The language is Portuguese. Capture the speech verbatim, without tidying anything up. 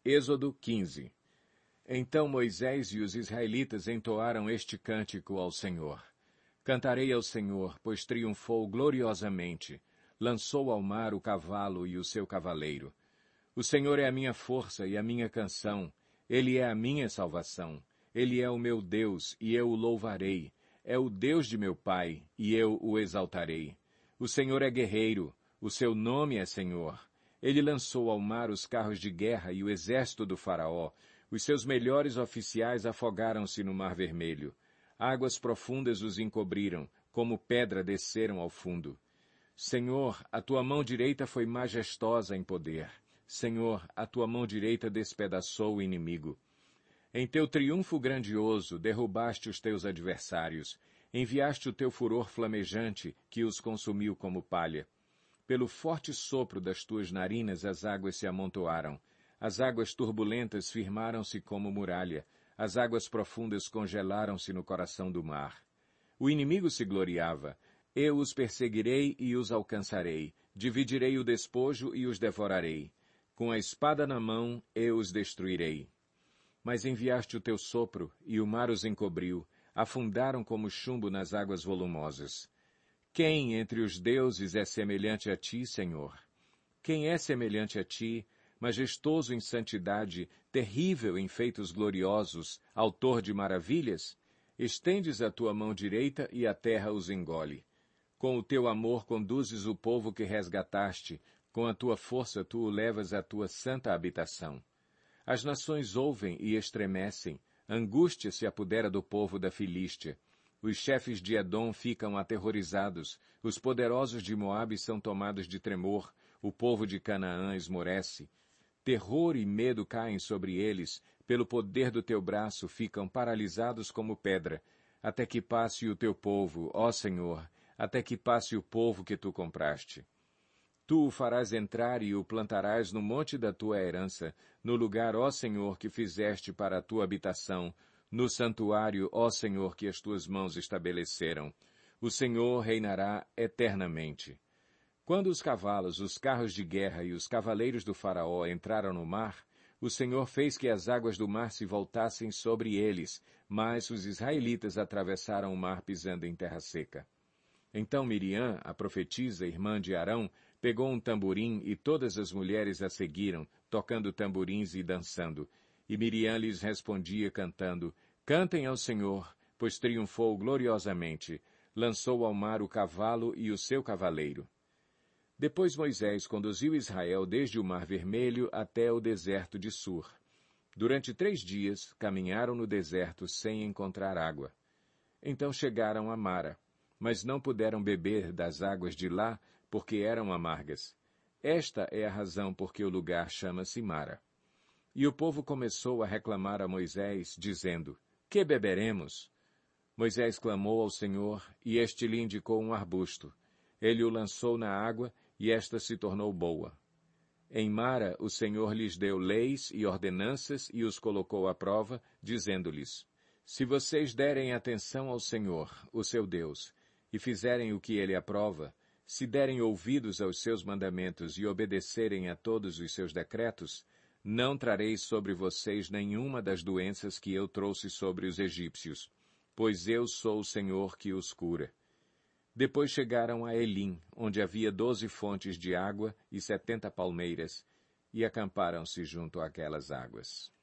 Êxodo quinze. Então Moisés e os israelitas entoaram este cântico ao Senhor. Cantarei ao Senhor, pois triunfou gloriosamente. Lançou ao mar o cavalo e o seu cavaleiro. O Senhor é a minha força e a minha canção. Ele é a minha salvação. Ele é o meu Deus, e eu o louvarei. É o Deus de meu pai, e eu o exaltarei. O Senhor é guerreiro. O seu nome é Senhor. Ele lançou ao mar os carros de guerra e o exército do faraó. Os seus melhores oficiais afogaram-se no mar vermelho. Águas profundas os encobriram, como pedra desceram ao fundo. Senhor, a tua mão direita foi majestosa em poder. Senhor, a tua mão direita despedaçou o inimigo. Em teu triunfo grandioso derrubaste os teus adversários. Enviaste o teu furor flamejante, que os consumiu como palha. Pelo forte sopro das tuas narinas as águas se amontoaram. As águas turbulentas firmaram-se como muralha. As águas profundas congelaram-se no coração do mar. O inimigo se gloriava. Eu os perseguirei e os alcançarei. Dividirei o despojo e os devorarei. Com a espada na mão, eu os destruirei. Mas enviaste o teu sopro, e o mar os encobriu. Afundaram como chumbo nas águas volumosas. Quem entre os deuses é semelhante a ti, Senhor? Quem é semelhante a ti, majestoso em santidade, terrível em feitos gloriosos, autor de maravilhas? Estendes a tua mão direita e a terra os engole. Com o teu amor conduzes o povo que resgataste, com a tua força tu o levas à tua santa habitação. As nações ouvem e estremecem, angústia se apodera do povo da Filístia. Os chefes de Edom ficam aterrorizados, os poderosos de Moabe são tomados de tremor, o povo de Canaã esmorece. Terror e medo caem sobre eles, pelo poder do teu braço ficam paralisados como pedra, até que passe o teu povo, ó Senhor, até que passe o povo que tu compraste. Tu o farás entrar e o plantarás no monte da tua herança, no lugar, ó Senhor, que fizeste para a tua habitação, no santuário, ó Senhor, que as tuas mãos estabeleceram. O Senhor reinará eternamente. Quando os cavalos, os carros de guerra e os cavaleiros do faraó entraram no mar, o Senhor fez que as águas do mar se voltassem sobre eles, mas os israelitas atravessaram o mar pisando em terra seca. Então Miriam, a profetisa, irmã de Arão, pegou um tamborim e todas as mulheres a seguiram, tocando tamborins e dançando. E Miriam lhes respondia cantando, Cantem ao Senhor, pois triunfou gloriosamente, lançou ao mar o cavalo e o seu cavaleiro. Depois Moisés conduziu Israel desde o Mar Vermelho até o deserto de Sur. Durante três dias caminharam no deserto sem encontrar água. Então chegaram a Mara, mas não puderam beber das águas de lá, porque eram amargas. Esta é a razão por que o lugar chama-se Mara. E o povo começou a reclamar a Moisés, dizendo, Que beberemos? Moisés clamou ao Senhor, e este lhe indicou um arbusto. Ele o lançou na água, e esta se tornou boa. Em Mara, o Senhor lhes deu leis e ordenanças e os colocou à prova, dizendo-lhes, Se vocês derem atenção ao Senhor, o seu Deus, e fizerem o que ele aprova, se derem ouvidos aos seus mandamentos e obedecerem a todos os seus decretos, não trarei sobre vocês nenhuma das doenças que eu trouxe sobre os egípcios, pois eu sou o Senhor que os cura. Depois chegaram a Elim, onde havia doze fontes de água e setenta palmeiras, e acamparam-se junto àquelas águas.